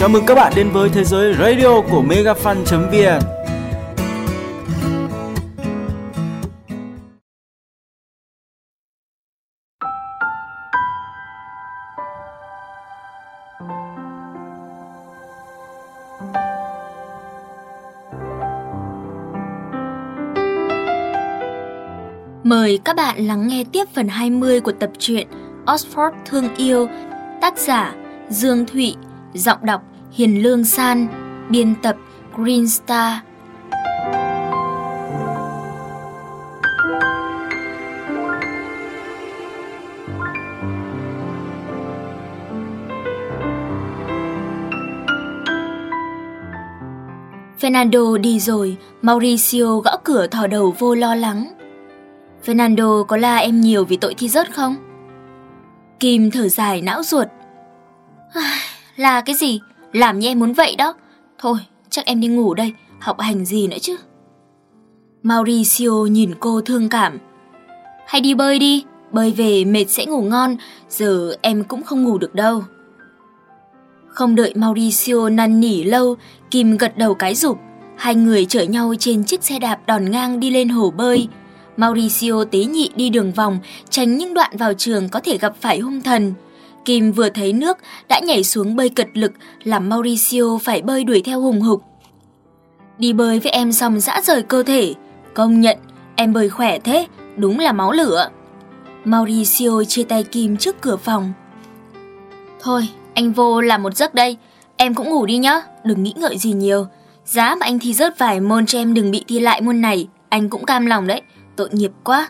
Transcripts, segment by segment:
Chào mừng các bạn đến với thế giới radio của megafan.vn. Mời các bạn lắng nghe tiếp phần 20 của tập truyện Oxford Thương Yêu, tác giả Dương Thụy, giọng đọc Hiền Lương San, biên tập Green Star. Fernando đi rồi, Mauricio gõ cửa thò đầu vô lo lắng. Fernando có la em nhiều vì tội thi rớt không? Kim thở dài não ruột. La cái gì? Làm như em muốn vậy đó. Thôi, chắc em đi ngủ đây, học hành gì nữa chứ. Mauricio nhìn cô thương cảm. Hay đi bơi đi, bơi về mệt sẽ ngủ ngon, giờ em cũng không ngủ được đâu. Không đợi Mauricio năn nỉ lâu, Kim gật đầu cái rụp. Hai người chở nhau trên chiếc xe đạp đòn ngang đi lên hồ bơi. Mauricio tế nhị đi đường vòng, tránh những đoạn vào trường có thể gặp phải hung thần. Kim vừa thấy nước đã nhảy xuống bơi cật lực, làm Mauricio phải bơi đuổi theo hùng hục. Đi bơi với em xong rã rời cơ thể, công nhận em bơi khỏe thế, đúng là máu lửa. Mauricio chia tay Kim trước cửa phòng. Thôi, anh vô làm một giấc đây, em cũng ngủ đi nhá, đừng nghĩ ngợi gì nhiều. Giá mà anh thi rớt vài môn cho em đừng bị thi lại môn này, anh cũng cam lòng đấy, tội nghiệp quá.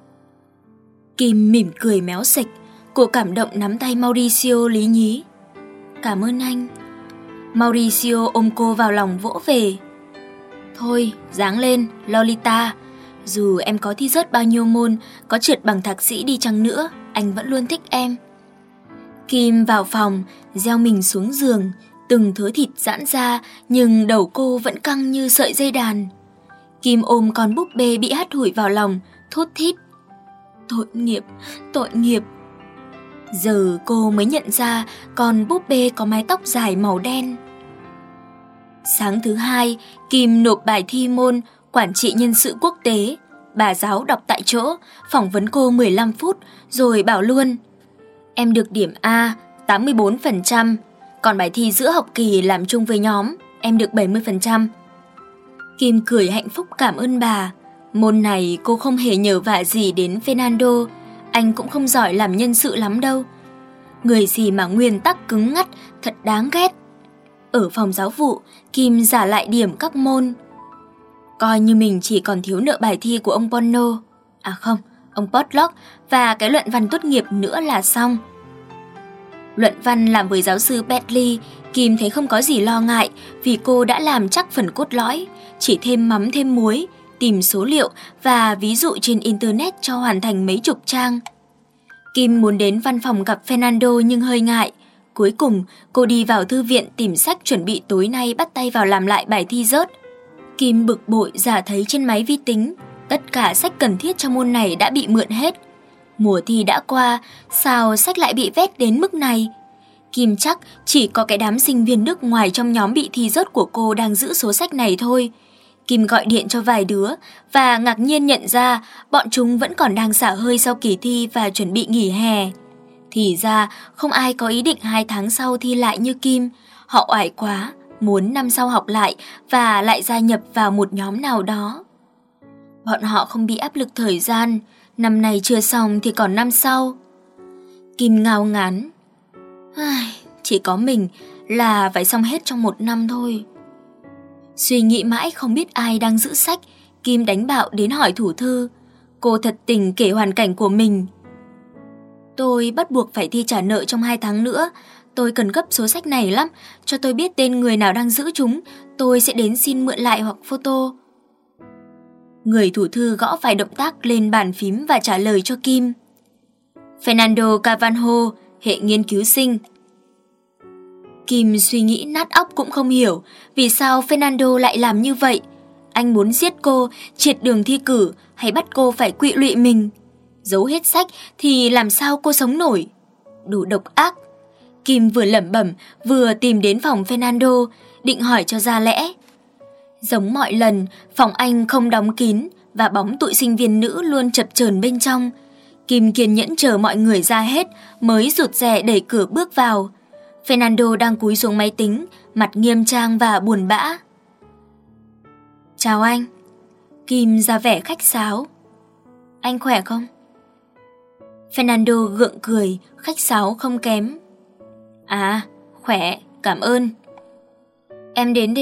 Kim mỉm cười méo sạch, cô cảm động nắm tay Mauricio lý nhí. Cảm ơn anh. Mauricio ôm cô vào lòng vỗ về. Thôi, ráng lên, Lolita. Dù em có thi rớt bao nhiêu môn, có trượt bằng thạc sĩ đi chăng nữa, anh vẫn luôn thích em. Kim vào phòng, gieo mình xuống giường, từng thớ thịt giãn ra, nhưng đầu cô vẫn căng như sợi dây đàn. Kim ôm con búp bê bị hắt hủi vào lòng, thốt thít. Tội nghiệp, tội nghiệp. Giờ cô mới nhận ra con búp bê có mái tóc dài màu đen. Sáng thứ hai, Kim nộp bài thi môn Quản trị nhân sự quốc tế. Bà giáo đọc tại chỗ, phỏng vấn cô 15 phút, rồi bảo luôn. Em được điểm A, 84%, còn bài thi giữa học kỳ làm chung với nhóm, em được 70%. Kim cười hạnh phúc cảm ơn bà. Môn này cô không hề nhờ vả gì đến Fernando, anh cũng không giỏi làm nhân sự lắm đâu. Người gì mà nguyên tắc cứng ngắt, thật đáng ghét. Ở phòng giáo vụ, Kim giả lại điểm các môn. Coi như mình chỉ còn thiếu nợ bài thi của ông Bono, ông Potlock và cái luận văn tốt nghiệp nữa là xong. Luận văn làm với giáo sư Bentley, Kim thấy không có gì lo ngại vì cô đã làm chắc phần cốt lõi, chỉ thêm mắm thêm muối, tìm số liệu và ví dụ trên Internet cho hoàn thành mấy chục trang. Kim muốn đến văn phòng gặp Fernando nhưng hơi ngại. Cuối cùng, cô đi vào thư viện tìm sách chuẩn bị tối nay bắt tay vào làm lại bài thi rớt. Kim bực bội giả thấy trên máy vi tính, tất cả sách cần thiết cho môn này đã bị mượn hết. Mùa thi đã qua, sao sách lại bị vét đến mức này? Kim chắc chỉ có cái đám sinh viên nước ngoài trong nhóm bị thi rớt của cô đang giữ số sách này thôi. Kim gọi điện cho vài đứa và ngạc nhiên nhận ra bọn chúng vẫn còn đang xả hơi sau kỳ thi và chuẩn bị nghỉ hè. Thì ra không ai có ý định 2 tháng sau thi lại như Kim. Họ oải quá, muốn năm sau học lại và lại gia nhập vào một nhóm nào đó. Bọn họ không bị áp lực thời gian, năm này chưa xong thì còn năm sau. Kim ngao ngán. Chỉ có mình là phải xong hết trong 1 năm thôi. Suy nghĩ mãi không biết ai đang giữ sách, Kim đánh bạo đến hỏi thủ thư. Cô thật tình kể hoàn cảnh của mình. Tôi bắt buộc phải thi trả nợ trong 2 tháng nữa. Tôi cần gấp số sách này lắm. Cho tôi biết tên người nào đang giữ chúng, tôi sẽ đến xin mượn lại hoặc photo. Người thủ thư gõ vài động tác lên bàn phím và trả lời cho Kim. Fernando Carvalho, hệ nghiên cứu sinh. Kim suy nghĩ nát óc cũng không hiểu vì sao Fernando lại làm như vậy. Anh muốn giết cô, triệt đường thi cử hay bắt cô phải quỵ lụy mình. Giấu hết sách thì làm sao cô sống nổi? Đủ độc ác. Kim vừa lẩm bẩm vừa tìm đến phòng Fernando, định hỏi cho ra lẽ. Giống mọi lần, phòng anh không đóng kín và bóng tụi sinh viên nữ luôn chập chờn bên trong. Kim kiên nhẫn chờ mọi người ra hết mới rụt rè đẩy cửa bước vào. Fernando đang cúi xuống máy tính, mặt nghiêm trang và buồn bã. Chào anh. Kim ra vẻ khách sáo. Anh khỏe không? Fernando gượng cười, khách sáo không kém. À, khỏe, cảm ơn. Em đến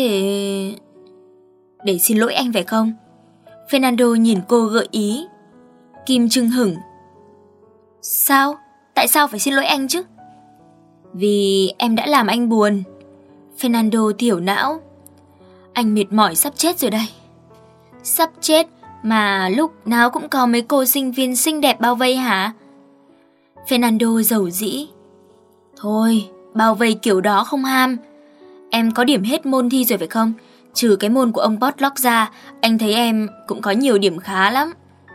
để xin lỗi anh phải không? Fernando nhìn cô gợi ý. Kim chưng hửng. Sao? Tại sao phải xin lỗi anh chứ? Vì em đã làm anh buồn. Fernando thiểu não. Anh mệt mỏi sắp chết rồi đây. Sắp chết mà lúc nào cũng có mấy cô sinh viên xinh đẹp bao vây hả? Fernando giàu dĩ. Thôi, bao vây kiểu đó không ham. Em có điểm hết môn thi rồi phải không? Trừ cái môn của ông Potluck ra, anh thấy em cũng có nhiều điểm khá lắm.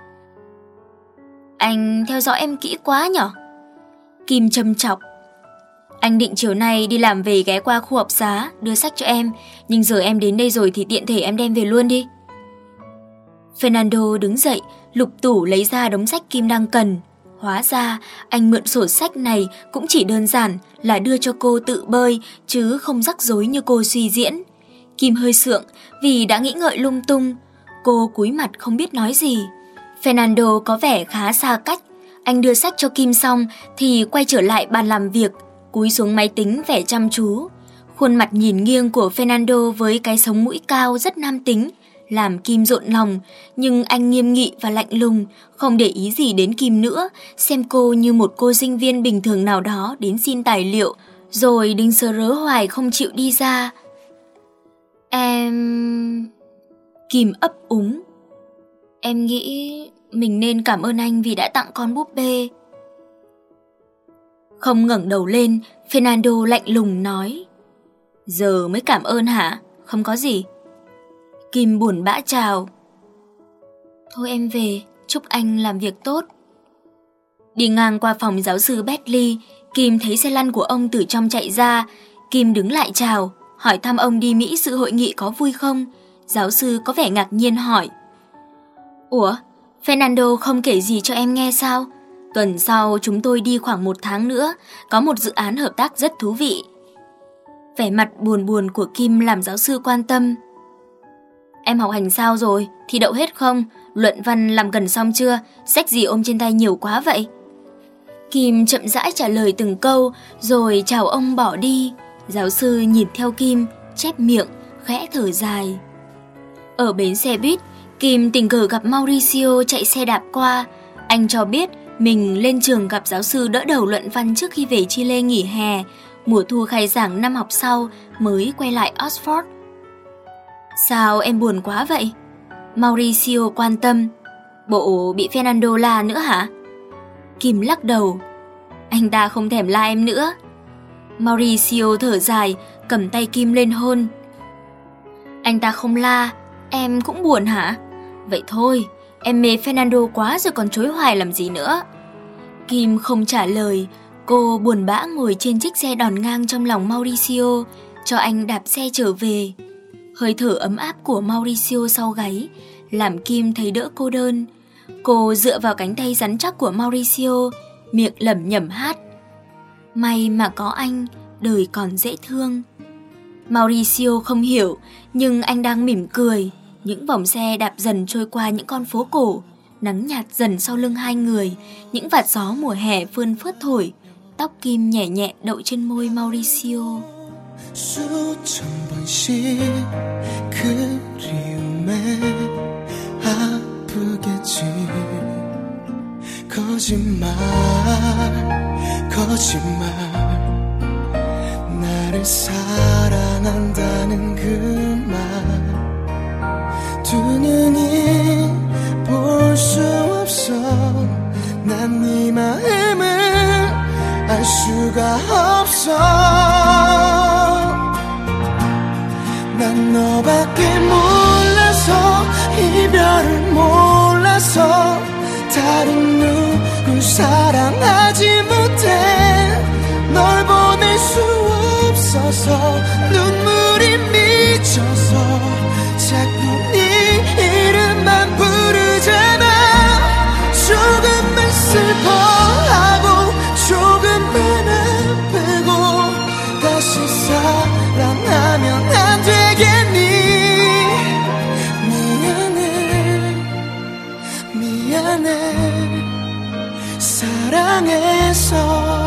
Anh theo dõi em kỹ quá nhở? Kim châm chọc. Anh định chiều nay đi làm về ghé qua khu học xá, đưa sách cho em, nhưng giờ em đến đây rồi thì tiện thể em đem về luôn đi. Fernando đứng dậy, lục tủ lấy ra đống sách Kim đang cần. Hóa ra, anh mượn sổ sách này cũng chỉ đơn giản là đưa cho cô tự bơi, chứ không rắc rối như cô suy diễn. Kim hơi sượng vì đã nghĩ ngợi lung tung. Cô cúi mặt không biết nói gì. Fernando có vẻ khá xa cách. Anh đưa sách cho Kim xong thì quay trở lại bàn làm việc, cúi xuống máy tính vẻ chăm chú. Khuôn mặt nhìn nghiêng của Fernando với cái sống mũi cao rất nam tính làm Kim rộn lòng, nhưng anh nghiêm nghị và lạnh lùng, không để ý gì đến Kim nữa, xem cô như một cô sinh viên bình thường nào đó đến xin tài liệu, rồi đinh sờ rớ hoài không chịu đi ra. Kim ấp úng. Em nghĩ mình nên cảm ơn anh vì đã tặng con búp bê. Không ngẩng đầu lên, Fernando lạnh lùng nói. Giờ mới cảm ơn hả? Không có gì. Kim buồn bã chào. Thôi em về, chúc anh làm việc tốt. Đi ngang qua phòng giáo sư Bentley, Kim thấy xe lăn của ông từ trong chạy ra. Kim đứng lại chào, hỏi thăm ông đi Mỹ dự hội nghị có vui không. Giáo sư có vẻ ngạc nhiên hỏi. Ủa, Fernando không kể gì cho em nghe sao? Tuần sau chúng tôi đi khoảng 1 tháng nữa, có một dự án hợp tác rất thú vị. Vẻ mặt buồn buồn của Kim làm giáo sư quan tâm. Em học hành sao rồi? Thi đậu hết không? Luận văn làm gần xong chưa? Sách gì ôm trên tay nhiều quá vậy? Kim chậm rãi trả lời từng câu, rồi chào ông bỏ đi. Giáo sư nhìn theo Kim, chép miệng, khẽ thở dài. Ở bến xe buýt, Kim tình cờ gặp Mauricio chạy xe đạp qua. Anh cho biết mình lên trường gặp giáo sư đỡ đầu luận văn trước khi về Chile nghỉ hè. Mùa thu khai giảng năm học sau mới quay lại Oxford. Sao em buồn quá vậy? Mauricio quan tâm. Bộ bị Fernando la nữa hả? Kim lắc đầu. Anh ta không thèm la em nữa. Mauricio thở dài, cầm tay Kim lên hôn. Anh ta không la, em cũng buồn hả? Vậy thôi, em mê Fernando quá rồi còn chối hoài làm gì nữa. Kim không trả lời. Cô buồn bã ngồi trên chiếc xe đòn ngang trong lòng Mauricio, cho anh đạp xe trở về. Hơi thở ấm áp của Mauricio sau gáy làm Kim thấy đỡ cô đơn. Cô dựa vào cánh tay rắn chắc của Mauricio, miệng lẩm nhẩm hát. May mà có anh, đời còn dễ thương. Mauricio không hiểu, nhưng anh đang mỉm cười. Những vòng xe đạp dần trôi qua những con phố cổ. Nắng nhạt dần sau lưng hai người, những vạt gió mùa hè vươn phớt thổi. Tóc Kim nhẹ nhẹ đậu trên môi Mauricio. 수천 번씩 그리움에 아프겠지. 거짓말 나를 사랑한다는 그 말 두 눈이 볼 수 없어. 난 네 마음을 알 수가 없어. 난 너밖에 몰라서 이별을 몰라서 다른 누굴 사랑하지 못해. 널 보낼 미쳐서 눈물이 미쳐서 자꾸 네 이름만 부르잖아. 조금만 슬퍼하고 조금만 아프고 다시 사랑하면 안 되겠니? 미안해 사랑해서